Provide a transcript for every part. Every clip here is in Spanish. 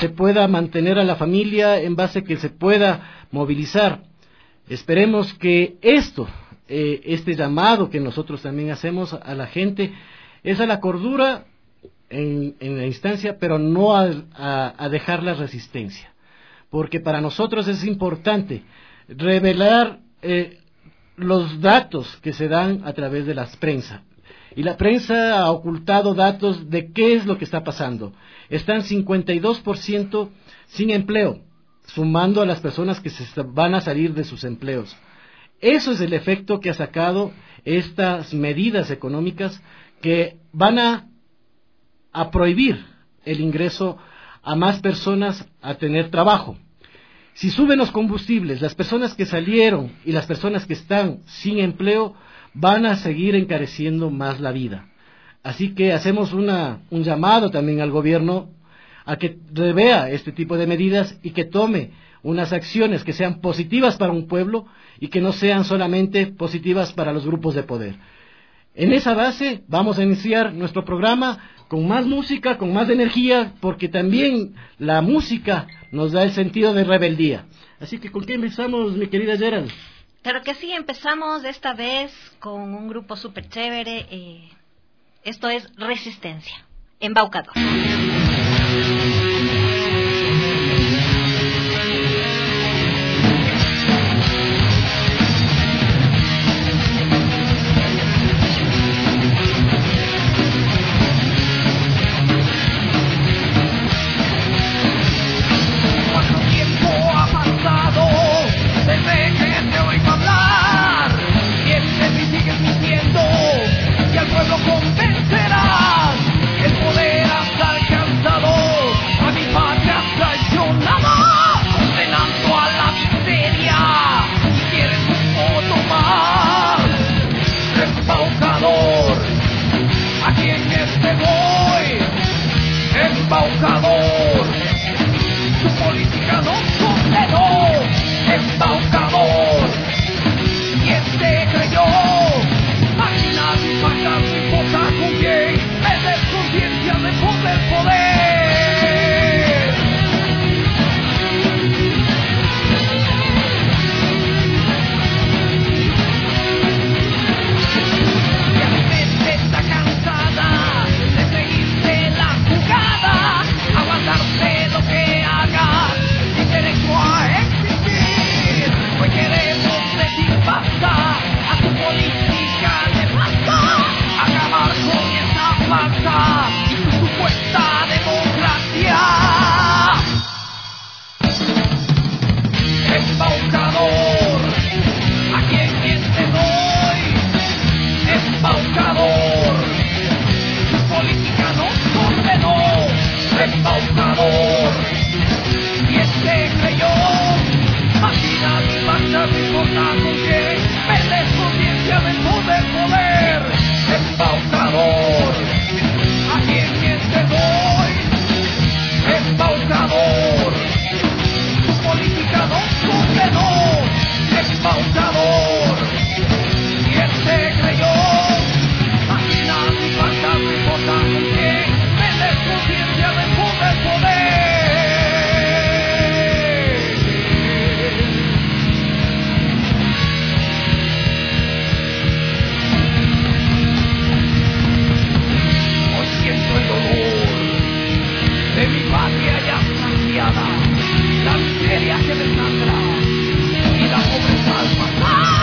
se pueda mantener a la familia, en base a que se pueda movilizar. Esperemos que este llamado que nosotros también hacemos a la gente, es a la cordura en la instancia, pero no a dejar la resistencia. Porque para nosotros es importante revelar los datos que se dan a través de la prensa. Y la prensa ha ocultado datos de qué es lo que está pasando. Están 52% sin empleo, sumando a las personas que se van a salir de sus empleos. Eso es el efecto que ha sacado estas medidas económicas que van a prohibir el ingreso a más personas a tener trabajo. Si suben los combustibles, las personas que salieron y las personas que están sin empleo van a seguir encareciendo más la vida. Así que hacemos un llamado también al gobierno a que revea este tipo de medidas y que tome unas acciones que sean positivas para un pueblo y que no sean solamente positivas para los grupos de poder. En esa base vamos a iniciar nuestro programa con más música, con más energía, porque también la música nos da el sentido de rebeldía. Así que, ¿con qué empezamos, mi querida Gerald? Claro que sí, empezamos esta vez con un grupo súper chévere. Esto es Resistencia, Embaucador. Convencerás, el poder has alcanzado, a mi patria traicionada, condenando a la miseria, y quieres un voto más, embaucador, a quien te voy, embaucador, tu política nos condenó, embaucador, quien te creyó. Pacas y vota con quien me des conciencia de poder. Ya mi mente está cansada de seguirte la jugada, aguantarte lo que hagas, sin derecho a existir. Hoy queremos decir basta a tu política nefasta, acabar con esa farsa y tu supuesta democracia. Embaucador, a quien te doy, embaucador, tu política nos condenó, embaucador, quien te creyó, máquinas y marchas y cosas con que perdes conciencia del poder, embaucador, a quien te doy, embaucador, tu política nos condenó, embaucador, quien te creyó, máquinas y faltas y cosas con que perdes conciencia del poder. Siento el dolor de mi patria ya saciada, la miseria que me sangra y la pobreza al pasar.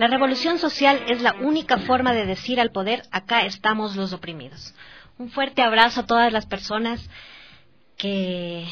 La revolución social es la única forma de decir al poder, acá estamos los oprimidos. Un fuerte abrazo a todas las personas que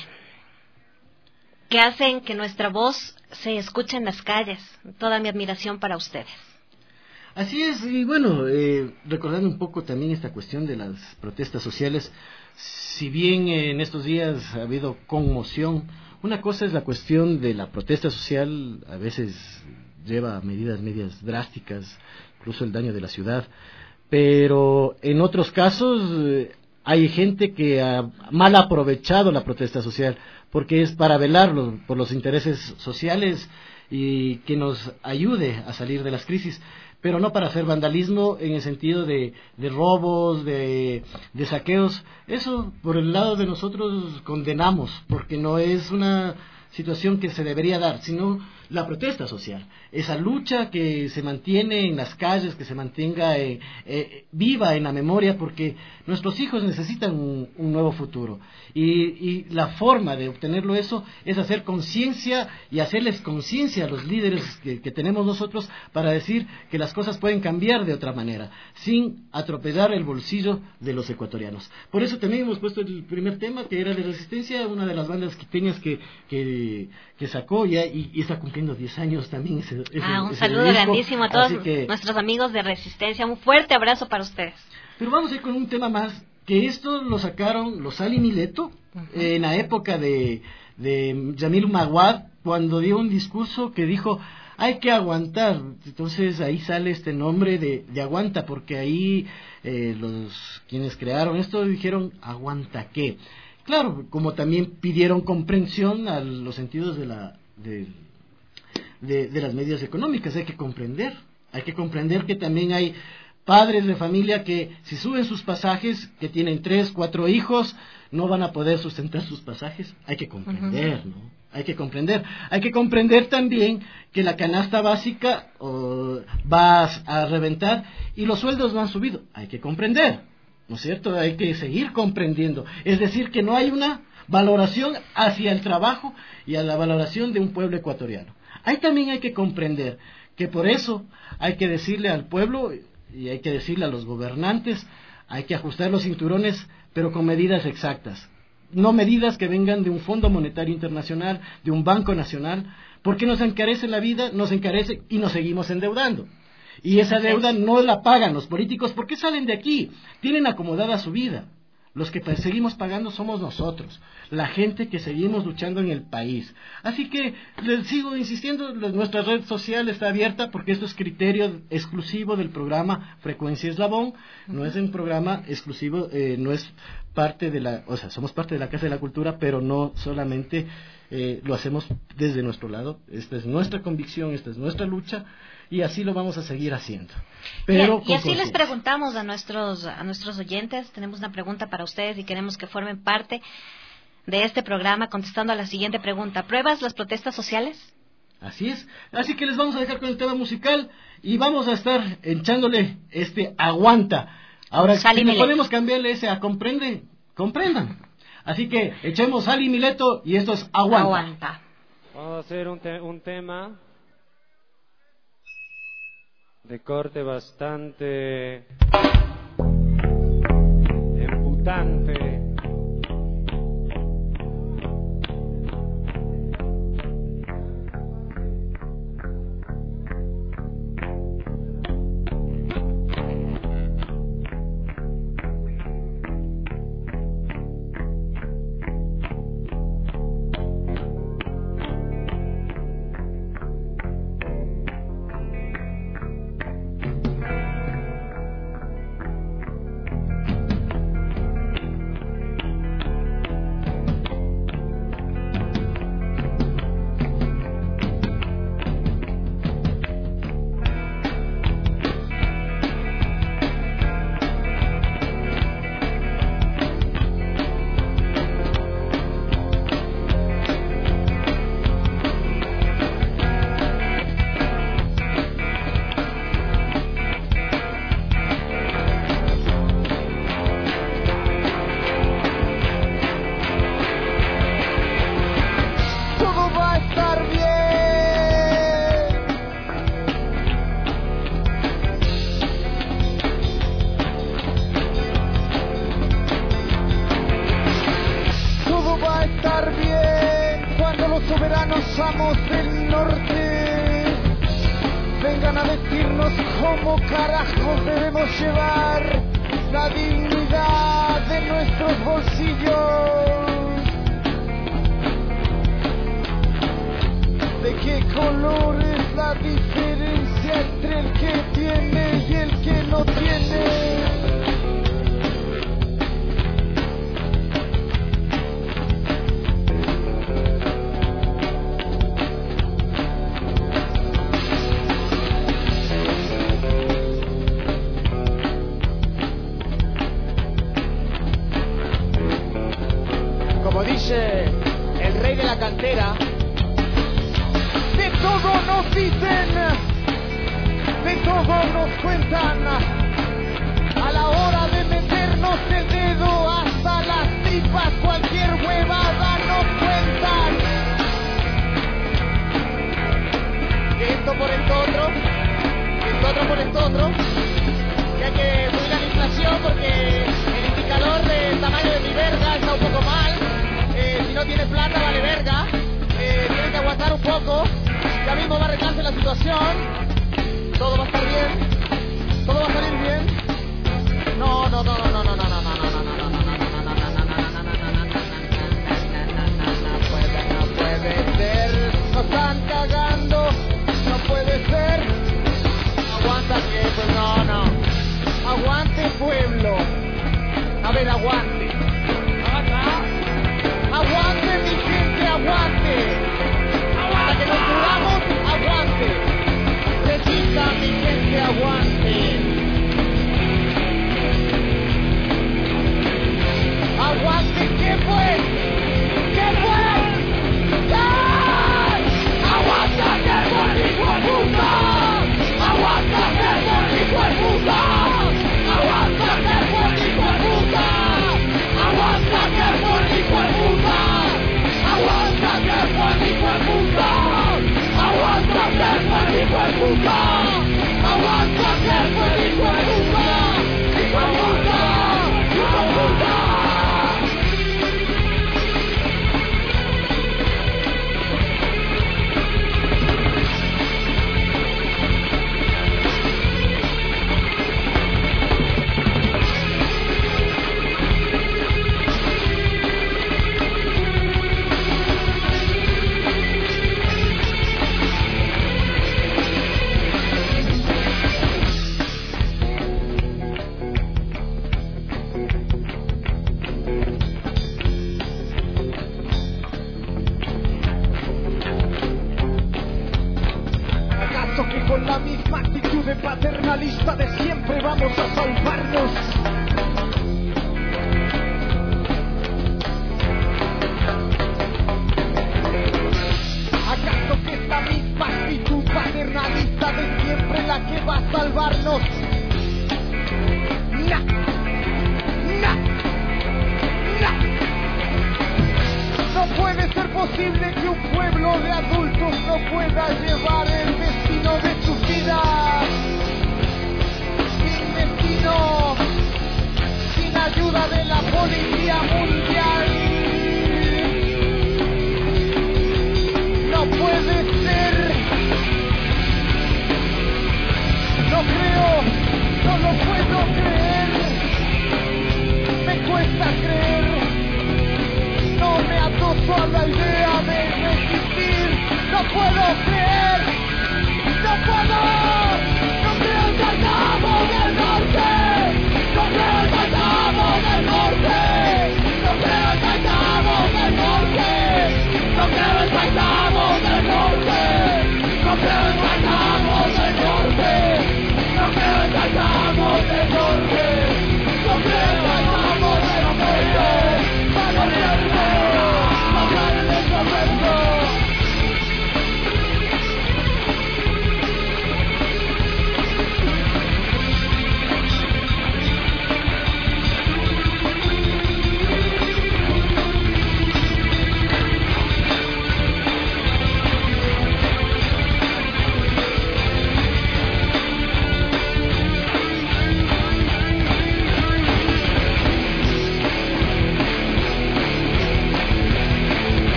hacen que nuestra voz se escuche en las calles. Toda mi admiración para ustedes. Así es, y bueno, recordando un poco también esta cuestión de las protestas sociales, si bien en estos días ha habido conmoción, una cosa es la cuestión de la protesta social, a veces lleva a medidas medias drásticas, incluso el daño de la ciudad, pero en otros casos hay gente que ha mal aprovechado la protesta social, porque es para velar por los intereses sociales y que nos ayude a salir de las crisis, pero no para hacer vandalismo en el sentido de robos, de saqueos. Eso por el lado de nosotros condenamos, porque no es una situación que se debería dar, sino la protesta social, esa lucha que se mantiene en las calles, que se mantenga viva en la memoria, porque nuestros hijos necesitan un nuevo futuro, y la forma de obtenerlo eso es hacer conciencia y hacerles conciencia a los líderes que tenemos nosotros, para decir que las cosas pueden cambiar de otra manera, sin atropellar el bolsillo de los ecuatorianos. Por eso también hemos puesto el primer tema, que era de Resistencia, una de las bandas quiteñas que sacó ya y está cumpliendo 10 años también. Un saludo grandísimo a todos nuestros amigos de Resistencia. Un fuerte abrazo para ustedes. Pero vamos a ir con un tema más, que esto lo sacaron los Sal y Mileto, en la época de Yamil Maguad, cuando dio un discurso que dijo: hay que aguantar. Entonces ahí sale este nombre de Aguanta, porque ahí quienes crearon esto dijeron: ¿aguanta qué? Claro, como también pidieron comprensión a los sentidos de las medidas económicas. Hay que comprender que también hay padres de familia que, si suben sus pasajes, que tienen 3, 4 hijos, no van a poder sustentar sus pasajes. Hay que comprender, ¿no? Hay que comprender también que la canasta básica va a reventar y los sueldos no han subido. Hay que comprender, ¿no es cierto? Hay que seguir comprendiendo. Es decir, que no hay una valoración hacia el trabajo y a la valoración de un pueblo ecuatoriano. Ahí también hay que comprender que por eso hay que decirle al pueblo y hay que decirle a los gobernantes: hay que ajustar los cinturones, pero con medidas exactas. No medidas que vengan de un Fondo Monetario Internacional, de un Banco Nacional, porque nos encarece la vida, nos encarece y nos seguimos endeudando. Y esa deuda no la pagan los políticos, porque salen de aquí, tienen acomodada su vida. Los que seguimos pagando somos nosotros, la gente que seguimos luchando en el país. Así que les sigo insistiendo, nuestra red social está abierta, porque esto es criterio exclusivo del programa Frecuencia Eslabón. No es un programa exclusivo, no es parte somos parte de la Casa de la Cultura, pero no solamente lo hacemos desde nuestro lado. Esta es nuestra convicción, esta es nuestra lucha, y así lo vamos a seguir haciendo. Pero y así les preguntamos a nuestros oyentes. Tenemos una pregunta para ustedes y queremos que formen parte de este programa contestando a la siguiente pregunta: ¿pruebas las protestas sociales? Así es, así que les vamos a dejar con el tema musical y vamos a estar echándole Aguanta. Ahora, si podemos cambiarle ese a comprendan. Así que echemos Sal y Mileto y esto es Aguanta. Vamos a hacer un tema de corte bastante emputante. del norte vengan a decirnos cómo carajos debemos llevar la dignidad de nuestros bolsillos. ¿De qué color es la diferencia entre el que tiene y el que no tiene? Como dice el rey de la cantera, de todo nos dicen, de todo nos cuentan, a la hora de meternos el dedo hasta las tripas, cualquier huevada nos cuentan. Que esto por esto otro, que esto otro por esto otro, que hay que subir a la inflación porque el indicador del tamaño de mi verga está un poco mal. Si no tiene plata vale verga, tiene que aguantar un poco, ya mismo va a arreglarse la situación, todo va a estar bien, todo va a salir bien. No, no, no, no, no, no, no, no, no, no, no, no puede ser, nos están cagando, no puede ser, aguanta que, pues no, aguante pueblo, a ver, aguante. Aguante mi gente, aguante. Hasta que nos curamos, aguante. Resista mi gente, aguante. Aguante, ¿qué fue? ¿Qué fue? ¡Ay! Aguanta que por hijo de puta. Aguanta que por hijo de puta. Aguanta que por hijo de puta. Aguanta que por hijo de puta. Aguanta que por hijo de puta. Aguanta que por hijo de puta. Aguanta que por hijo de puta. Hijo de puta. Hijo de puta. Con la misma actitud de paternalista de siempre vamos a salvarnos. ¿Acaso que esta misma actitud paternalista de siempre la que va a salvarnos? ¡No! ¡No! ¡No! No puede ser posible que un pueblo de adultos no pueda llevar el destino de sus vidas. Sin destino, sin ayuda de la policía mundial. No puede ser. No creo, no lo puedo creer. Me cuesta creer. No me atoso a la idea de resistir, no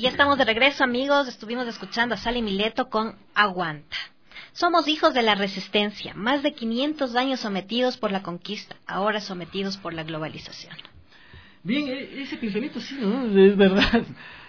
Y ya estamos de regreso, amigos. Estuvimos escuchando a Sally Mileto con Aguanta. Somos hijos de la resistencia, más de 500 años sometidos por la conquista, ahora sometidos por la globalización. Bien, ese pensamiento sí, ¿no? Es verdad.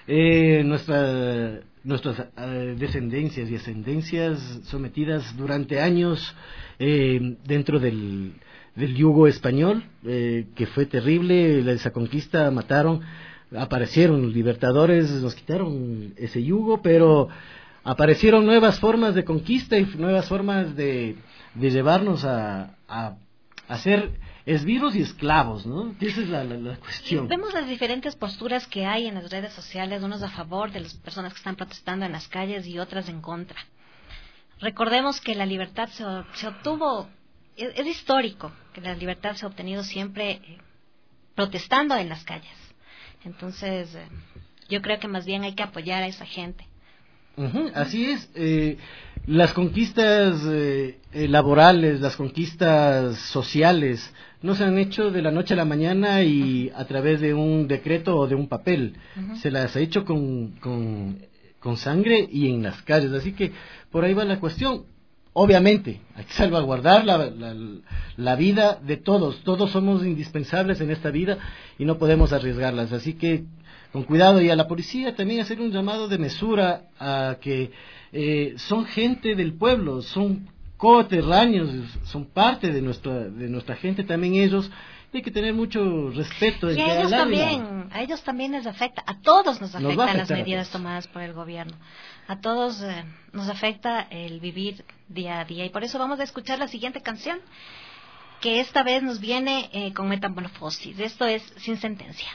Nuestras descendencias y ascendencias sometidas durante años dentro del yugo español, que fue terrible, esa conquista, mataron, aparecieron los libertadores, nos quitaron ese yugo, pero aparecieron nuevas formas de conquista y nuevas formas de llevarnos a ser esbirros y esclavos, ¿no? Esa es la cuestión. Vemos las diferentes posturas que hay en las redes sociales, unos a favor de las personas que están protestando en las calles y otras en contra. Recordemos que la libertad se obtuvo, es histórico que la libertad se ha obtenido siempre protestando en las calles. Entonces, yo creo que más bien hay que apoyar a esa gente. Así es. Las conquistas laborales, las conquistas sociales, no se han hecho de la noche a la mañana y a través de un decreto o de un papel. Se las ha hecho con sangre y en las calles. Así que por ahí va la cuestión. Obviamente, hay que salvaguardar la vida de todos. Todos somos indispensables en esta vida y no podemos arriesgarlas. Así que con cuidado, y a la policía también hacer un llamado de mesura a que son gente del pueblo, son coterráneos, son parte de nuestra gente también ellos, y hay que tener mucho respeto. Y a ellos también les afecta, a todos nos afectan las medidas tomadas por el gobierno, a todos nos afecta el vivir día a día, y por eso vamos a escuchar la siguiente canción, que esta vez nos viene con Metamorfosis. Esto es Sin Sentencia.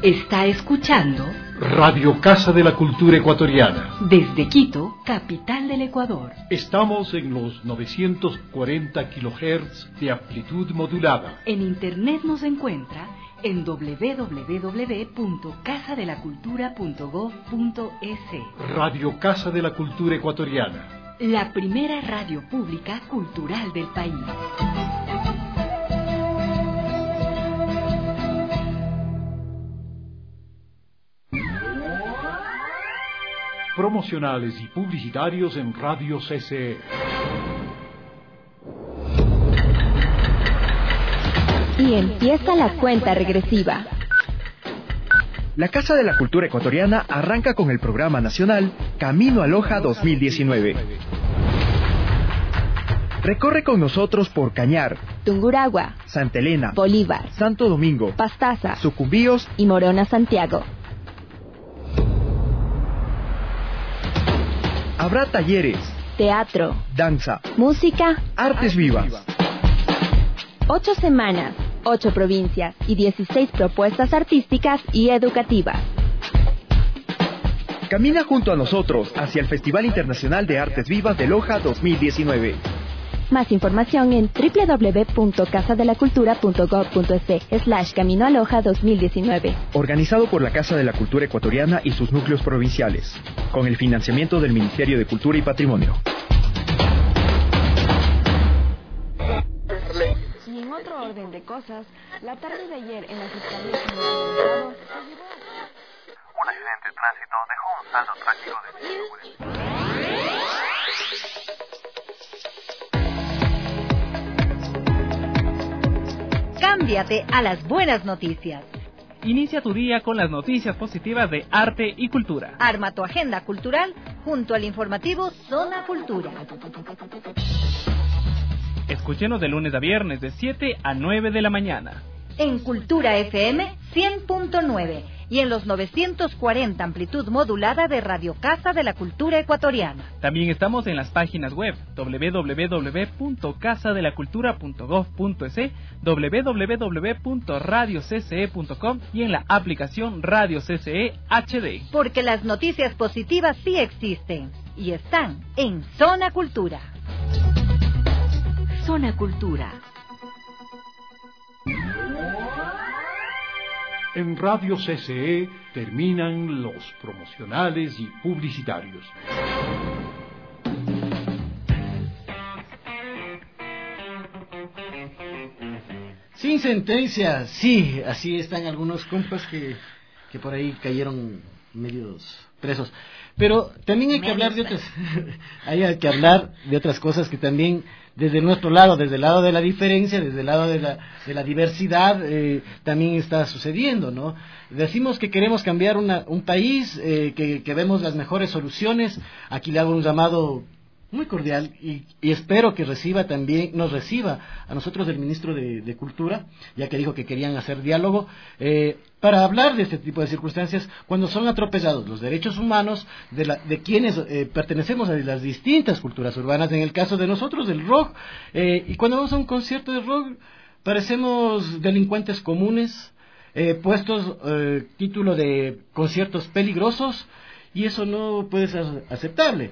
Está escuchando Radio Casa de la Cultura Ecuatoriana. Desde Quito, capital del Ecuador. Estamos en los 940 kHz de amplitud modulada. En internet nos encuentra en www.casadelacultura.gov.es. Radio Casa de la Cultura Ecuatoriana. La primera radio pública cultural del país. Promocionales y publicitarios en Radio CCE. Y empieza la cuenta regresiva. La Casa de la Cultura Ecuatoriana arranca con el programa nacional Camino a Loja 2019. Recorre con nosotros por Cañar, Tungurahua, Santa Elena, Bolívar, Santo Domingo, Pastaza, Sucumbíos y Morona, Santiago. Habrá talleres, Teatro, danza, música, artes vivas. 8 semanas, 8 provincias y 16 propuestas artísticas y educativas. Camina junto a nosotros hacia el Festival Internacional de Artes Vivas de Loja 2019. Más información en www.casadelacultura.gov.es/Camino a Loja 2019. Organizado por la Casa de la Cultura Ecuatoriana y sus núcleos provinciales, con el financiamiento del Ministerio de Cultura y Patrimonio. Y en otro orden de cosas, la tarde de ayer en la Fiscalía General del Estado se llevó un accidente de tránsito dejó un saldo trágico de 5 Cámbiate a las buenas noticias. Inicia tu día con las noticias positivas de arte y cultura. Arma tu agenda cultural junto al informativo Zona Cultura. Escúchenos de lunes a viernes de 7 a 9 de la mañana. En Cultura FM 100.9 y en los 940 amplitud modulada de Radio Casa de la Cultura Ecuatoriana. También estamos en las páginas web www.casadelacultura.gov.es, www.radiocce.com y en la aplicación Radio CCE HD. Porque las noticias positivas sí existen y están en Zona Cultura. Zona Cultura. En Radio CCE terminan los promocionales y publicitarios. Sin sentencia, sí, así están algunos compas que por ahí cayeron medios presos. Pero también hay que hablar de otras, hay que hablar de otras cosas que también desde nuestro lado, desde el lado de la diferencia, desde el lado de la diversidad, también está sucediendo, ¿no? Decimos que queremos cambiar un país, que vemos las mejores soluciones. Aquí le hago un llamado muy cordial y espero que nos reciba a nosotros del ministro de Cultura, ya que dijo que querían hacer diálogo, para hablar de este tipo de circunstancias cuando son atropellados los derechos humanos de quienes pertenecemos a las distintas culturas urbanas. En el caso de nosotros, del rock, y cuando vamos a un concierto de rock parecemos delincuentes comunes, puestos título de conciertos peligrosos. Y eso no puede ser aceptable.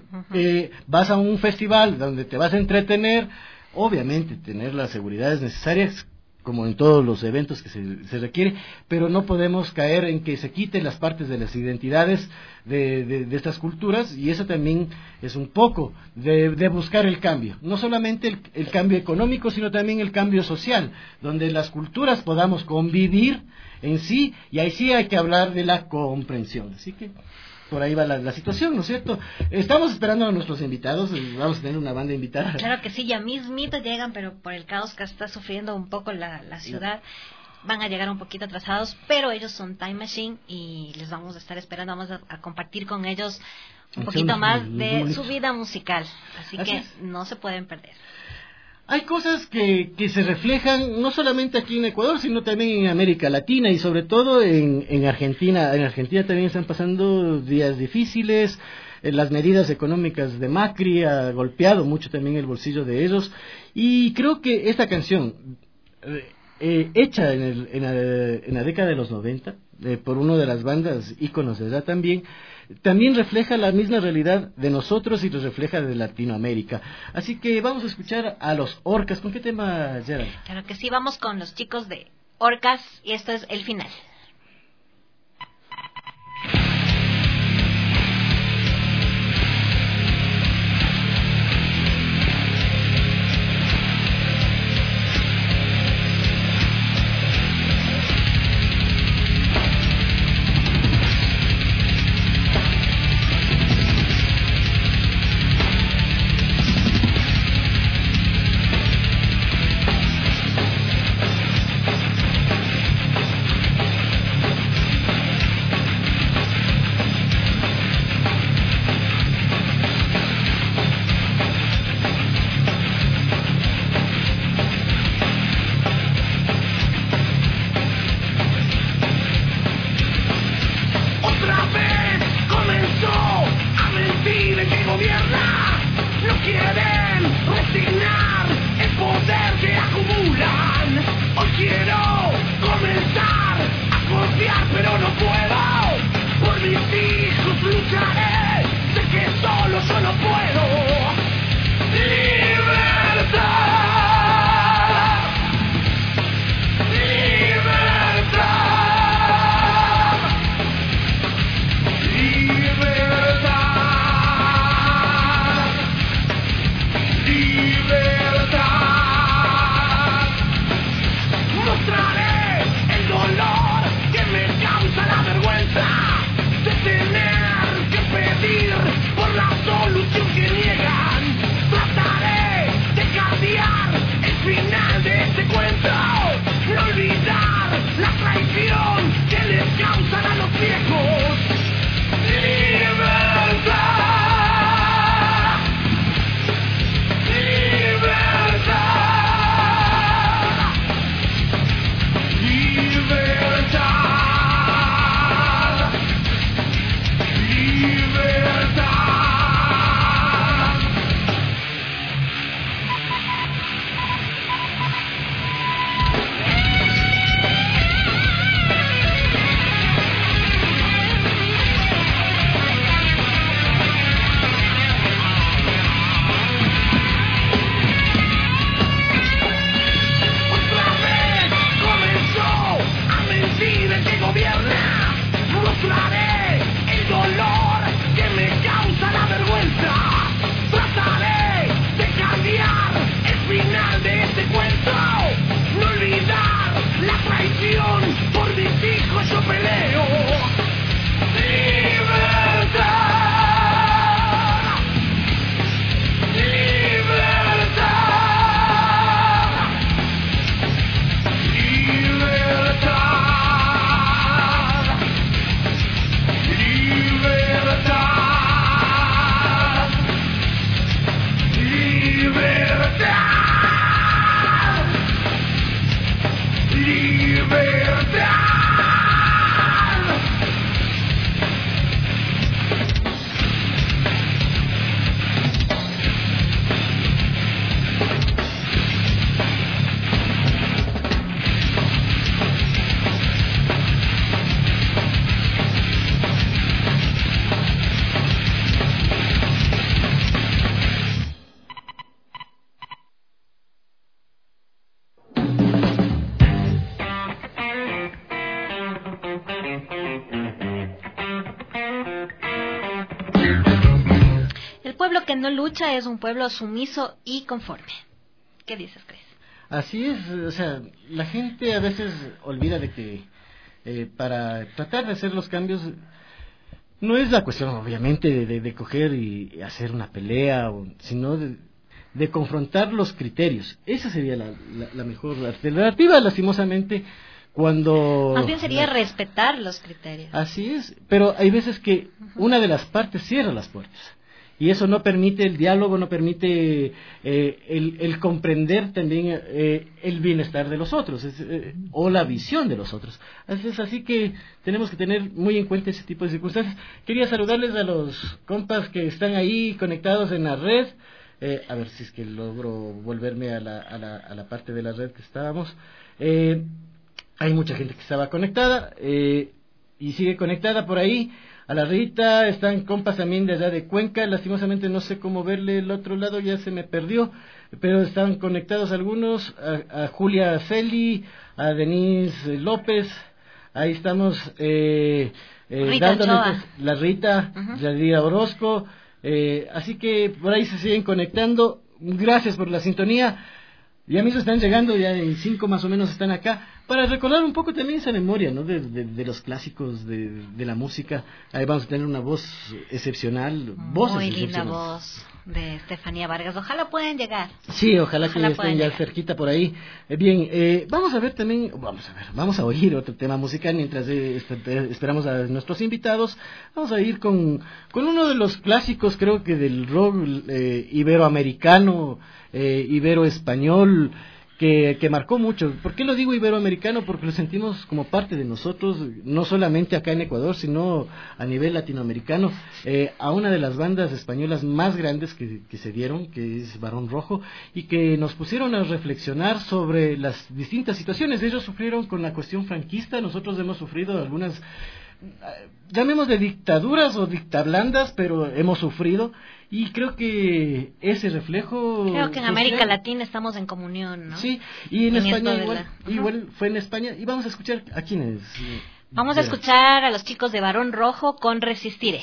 Vas a un festival donde te vas a entretener, obviamente tener las seguridades necesarias, como en todos los eventos que se requiere, pero no podemos caer en que se quiten las partes de las identidades de estas culturas, y eso también es un poco de buscar el cambio. No solamente el cambio económico, sino también el cambio social, donde las culturas podamos convivir en sí, y ahí sí hay que hablar de la comprensión. Así que por ahí va la situación, ¿no es cierto? Estamos esperando a nuestros invitados, vamos a tener una banda invitada. Claro que sí, ya mismito llegan, pero por el caos que está sufriendo un poco la ciudad, van a llegar un poquito atrasados, pero ellos son Time Machine y les vamos a estar esperando, vamos a compartir con ellos un poquito más de su vida musical, así que no se pueden perder. Hay cosas que se reflejan no solamente aquí en Ecuador, sino también en América Latina y sobre todo en Argentina. En Argentina también están pasando días difíciles. Las medidas económicas de Macri ha golpeado mucho también el bolsillo de ellos. Y creo que esta canción, hecha en la década de los 90 por una de las bandas íconos de edad también refleja la misma realidad de nosotros y nos refleja de Latinoamérica. Así que vamos a escuchar a los Orcas. ¿Con qué tema, Gerald? Claro que sí, vamos con los chicos de Orcas y esto es El Final. pueblo que no lucha es un pueblo sumiso y conforme. ¿Qué dices, Cris? Así es, o sea, la gente a veces olvida de que para tratar de hacer los cambios no es la cuestión, obviamente, de coger y hacer una pelea, sino de confrontar los criterios. Esa sería la mejor alternativa, lastimosamente, cuando... Más bien sería respetar los criterios. Así es, pero hay veces que una de las partes cierra las puertas. Y eso no permite el diálogo, no permite el comprender también el bienestar de los otros, o la visión de los otros. Así que tenemos que tener muy en cuenta ese tipo de circunstancias. Quería saludarles a los compas que están ahí conectados en la red. A ver si es que logro volverme a la parte de la red que estábamos. Hay mucha gente que estaba conectada y sigue conectada por ahí. A la Rita, están compas también de allá de Cuenca, lastimosamente no sé cómo verle el otro lado, ya se me perdió, pero están conectados algunos, a Julia Celi, a Denise López, ahí estamos dándoles la Rita, Yadira Orozco, así que por ahí se siguen conectando, gracias por la sintonía. Ya mismo están llegando, ya en 5 más o menos están acá, para recordar un poco también esa memoria, ¿no? De los clásicos de la música. Ahí vamos a tener una voz excepcional, muy linda voz de Estefanía Vargas. Ojalá puedan llegar. Sí, ojalá que estén ya cerquita por ahí. Bien, vamos a ver también, vamos a oír otro tema musical mientras esperamos a nuestros invitados. Vamos a ir con uno de los clásicos, creo que del rock iberoamericano, ibero-español, que marcó mucho. ¿Por qué lo digo iberoamericano? Porque lo sentimos como parte de nosotros, no solamente acá en Ecuador, sino a nivel latinoamericano, a una de las bandas españolas más grandes que se dieron, que es Barón Rojo, y que nos pusieron a reflexionar sobre las distintas situaciones. Ellos sufrieron con la cuestión franquista, nosotros hemos sufrido algunas, llamemos de dictaduras o dictablandas, pero hemos sufrido, y creo que ese reflejo... Creo que en América Latina estamos en comunión, ¿no? Sí, y en España igual fue en España, y vamos a escuchar a quiénes. Vamos a escuchar a los chicos de Barón Rojo con Resistiré.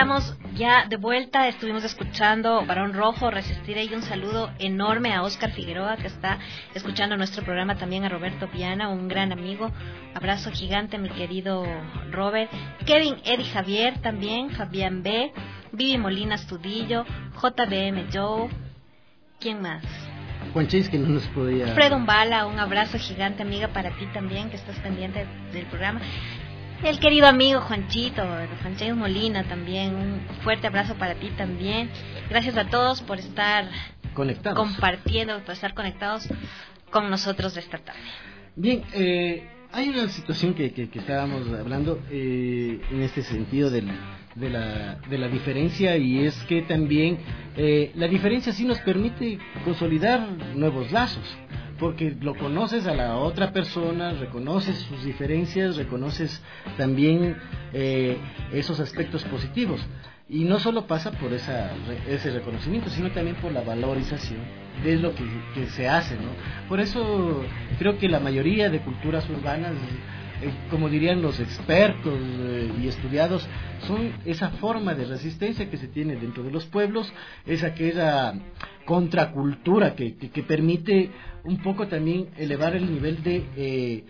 estamos ya de vuelta. Estuvimos escuchando Barón Rojo, Resistiré, y un saludo enorme a Oscar Figueroa, que está escuchando nuestro programa, también a Roberto Viana, un gran amigo. Abrazo gigante, mi querido Robert. Kevin Eddie Javier también, Fabián B, Vivi Molina Estudillo, JBM Joe. ¿Quién más? Juan Chase, que no nos podía... Fred Umbala, un abrazo gigante, amiga, para ti también, que estás pendiente del programa. El querido amigo Juanchito, Juan Chase Molina también, un fuerte abrazo para ti también. Gracias a todos por estar conectados, compartiendo, por estar conectados con nosotros esta tarde. Bien, hay una situación que estábamos hablando en este sentido de la diferencia, y es que también la diferencia sí nos permite consolidar nuevos lazos, porque lo conoces a la otra persona, reconoces sus diferencias, reconoces también esos aspectos positivos, y no solo pasa por ese reconocimiento, sino también por la valorización de lo que se hace, ¿no? Por eso creo que la mayoría de culturas urbanas, como dirían los expertos y estudiados, son esa forma de resistencia que se tiene dentro de los pueblos, es aquella contracultura que permite un poco también elevar el nivel de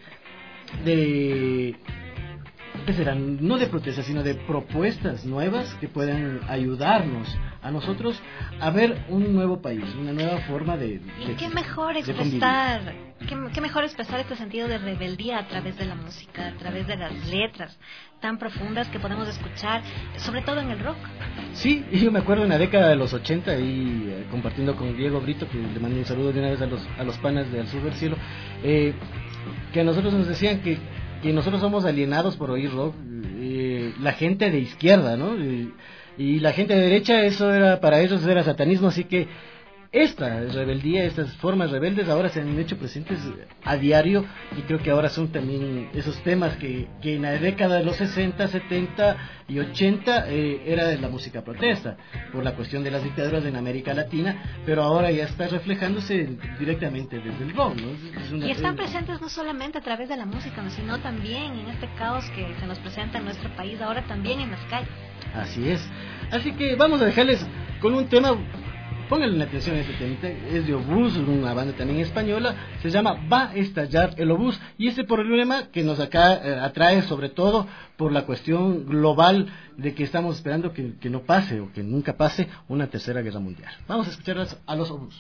¿qué serán? No de protestas, sino de propuestas nuevas que puedan ayudarnos a nosotros a ver un nuevo país, una nueva forma de qué mejor expresar, qué mejor expresar este sentido de rebeldía a través de la música, a través de las letras tan profundas que podemos escuchar, sobre todo en el rock. Sí, yo me acuerdo en la década de los 80, y compartiendo con Diego Brito, que le mandé un saludo de una vez a los panas de Al Sur del Cielo, que a nosotros nos decían que nosotros somos alienados por oír rock, la gente de izquierda, ¿no? Y la gente de derecha, para ellos era satanismo, así que esta rebeldía, estas formas rebeldes ahora se han hecho presentes a diario, y creo que ahora son también esos temas que en la década de los 60, 70 y 80 era de la música protesta, por la cuestión de las dictaduras en América Latina, pero ahora ya está reflejándose directamente desde el rock, ¿no? Y están presentes no solamente a través de la música, sino también en este caos que se nos presenta en nuestro país, ahora también en las calles. Así es. Así que vamos a dejarles con un tema. Pónganle atención a este tema, es de Obús, una banda también española, se llama Va a estallar el Obús, y ese problema que nos atrae sobre todo por la cuestión global de que estamos esperando que no pase, o que nunca pase, una tercera guerra mundial. Vamos a escuchar a los Obús.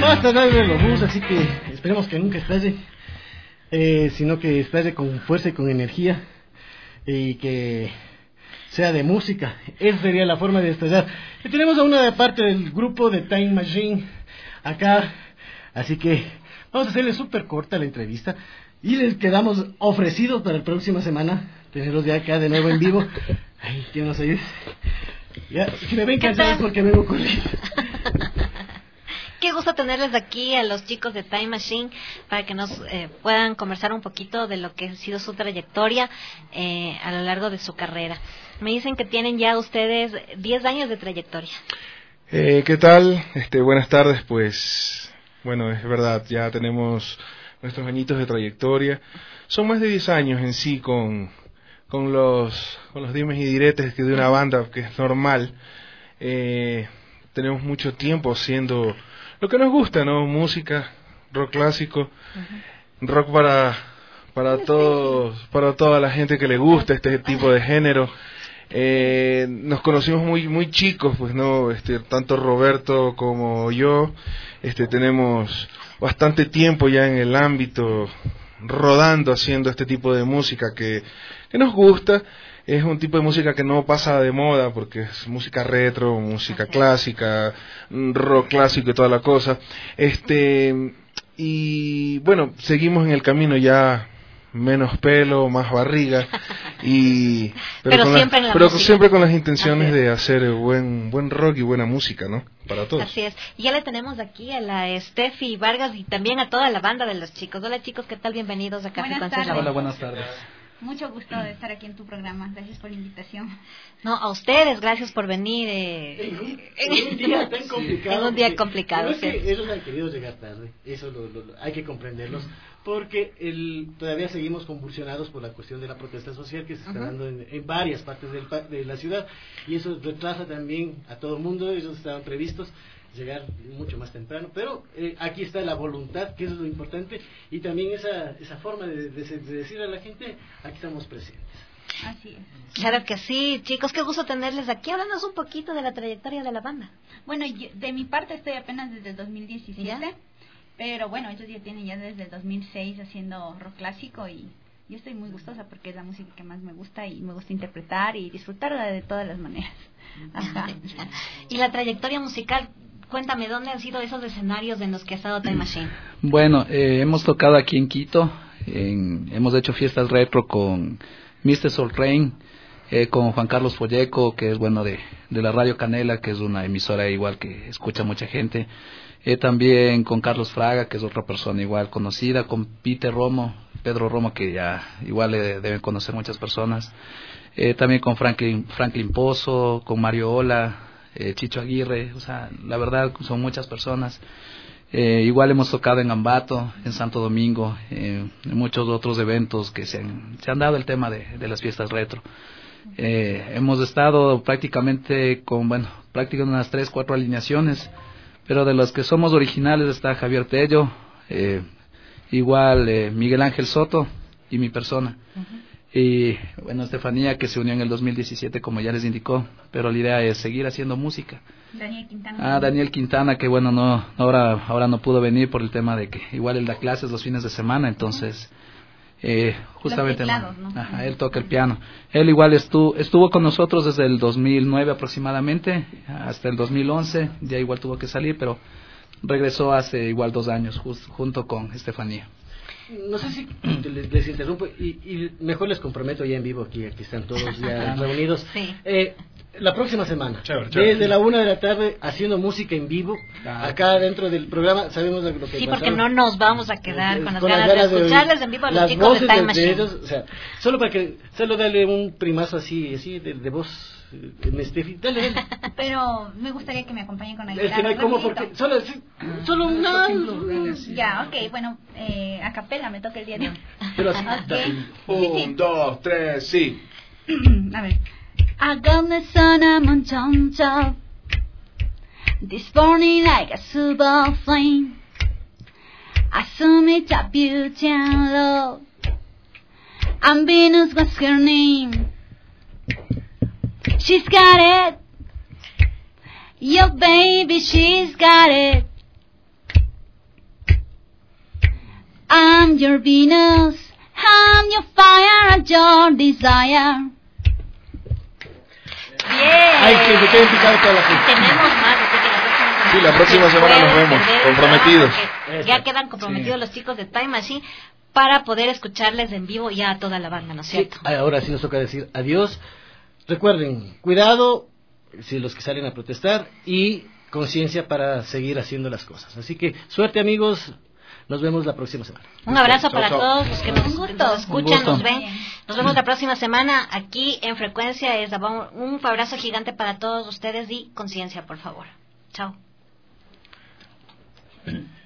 Va a estallar el obús, así que esperemos que nunca estalle, sino que estalle con fuerza y con energía, y que sea de música. Esa sería la forma de estallar. Y tenemos a una parte del grupo de Time Machine acá, así que vamos a hacerle súper corta la entrevista y les quedamos ofrecidos para la próxima semana tenerlos ya acá de nuevo en vivo. Ay, ¿quién nos ayude? Ya, si me ven cansados porque vengo con ellos. Qué gusto tenerles aquí a los chicos de Time Machine para que nos puedan conversar un poquito de lo que ha sido su trayectoria a lo largo de su carrera. Me dicen que tienen ya ustedes 10 años de trayectoria. ¿Qué tal? Buenas tardes, pues bueno, es verdad, ya tenemos nuestros añitos de trayectoria. Son más de 10 años en sí con los dimes y diretes de una banda, que es normal. Tenemos mucho tiempo haciendo lo que nos gusta, ¿no? Música, rock clásico, rock para todos, para toda la gente que le gusta este tipo de género. Nos conocimos muy chicos, pues no, tanto Roberto como yo, tenemos bastante tiempo ya en el ámbito rodando haciendo este tipo de música que nos gusta. Es un tipo de música que no pasa de moda porque es música retro, música clásica, rock clásico y toda la cosa. Y bueno, seguimos en el camino ya, menos pelo, más barriga, pero siempre con las intenciones de hacer buen rock y buena música, ¿no? Para todos. Así es. Y ya le tenemos aquí a la Steffi Vargas y también a toda la banda de los chicos. Hola chicos, ¿qué tal? Bienvenidos a Café con César. Hola, buenas tardes. Mucho gusto de estar aquí en tu programa. Gracias por la invitación. No, a ustedes, gracias por venir. En un día tan complicado. En un día complicado. Sí. Ellos han querido llegar tarde. Eso hay que comprenderlos. Porque todavía seguimos convulsionados por la cuestión de la protesta social que se está dando en varias partes de la ciudad. Y eso retrasa también a todo el mundo. Ellos estaban previstos llegar mucho más temprano, pero aquí está la voluntad, que eso es lo importante, y también esa forma de decir a la gente, aquí estamos presentes. Así es. Claro que sí, chicos, qué gusto tenerles aquí. Háblanos un poquito de la trayectoria de la banda. Bueno, yo, de mi parte estoy apenas desde el 2017, ¿ya? Pero bueno, ellos ya tienen ya desde el 2006 haciendo rock clásico y yo estoy muy gustosa porque es la música que más me gusta y me gusta interpretar y disfrutarla de todas las maneras. Ajá. Y la trayectoria musical, cuéntame, ¿dónde han sido esos escenarios en los que ha estado Time Machine? Bueno, hemos tocado aquí en Quito, hemos hecho fiestas retro con Mr. Soul Rain, con Juan Carlos Folleco, que es bueno de la Radio Canela, que es una emisora igual que escucha mucha gente, también con Carlos Fraga, que es otra persona igual conocida, con Pedro Romo, que ya igual le deben conocer muchas personas, también con Franklin Pozo, con Mario Ola, Chicho Aguirre, o sea, la verdad son muchas personas. Igual hemos tocado en Ambato, en Santo Domingo, en muchos otros eventos que se han dado el tema de las fiestas retro. Hemos estado prácticamente unas 3-4 alineaciones, pero de los que somos originales está Javier Tello, igual Miguel Ángel Soto y mi persona. Y bueno, Estefanía, que se unió en el 2017, como ya les indicó, pero la idea es seguir haciendo música. Daniel Quintana, que bueno, ahora no pudo venir por el tema de que igual él da clases los fines de semana, entonces justamente teclados, ¿no? Él toca el piano. Él igual estuvo con nosotros desde el 2009 aproximadamente hasta el 2011, ya igual tuvo que salir, pero regresó hace igual 2 años junto con Estefanía. No sé si les interrumpo y mejor les comprometo ya en vivo aquí están todos ya reunidos. Sí. La próxima semana, chévere. Desde la 1 de la tarde, haciendo música en vivo, acá dentro del programa, sabemos lo que sí, porque no nos vamos a quedar con las ganas de escucharles en vivo a los chicos de Time Machine. Ellos, o sea, solo darle un primazo así de voz. Dale. Pero me gustaría que me acompañen con la guitarra. Es que no hay como porque solo un ya, ok, bueno, a capela me toca el día de hoy. Pero así. Okay. 1, 2, 3, sí. A ver. I got the sun on top. This burning like a super flame. Assume it's a beauty and love. And Venus was her name. She's got it. Yo, baby, she's got it. I'm your Venus, I'm your fire and your desire. Bien. Ay, que se quede picado toda la gente. Tenemos más, así que la próxima semana. Sí, la próxima semana nos vemos, comprometidos. Ya quedan comprometidos los chicos de Time Machine para poder escucharles en vivo ya a toda la banda, ¿no es cierto? Sí, ahora sí nos toca decir adiós. Recuerden, cuidado si los que salen a protestar y conciencia para seguir haciendo las cosas. Así que suerte, amigos. Nos vemos la próxima semana. Un abrazo para chao. todos los que nos escuchan, nos ven. Nos vemos la próxima semana aquí en Frecuencia es Dabón. Un abrazo gigante para todos ustedes y conciencia, por favor. Chao.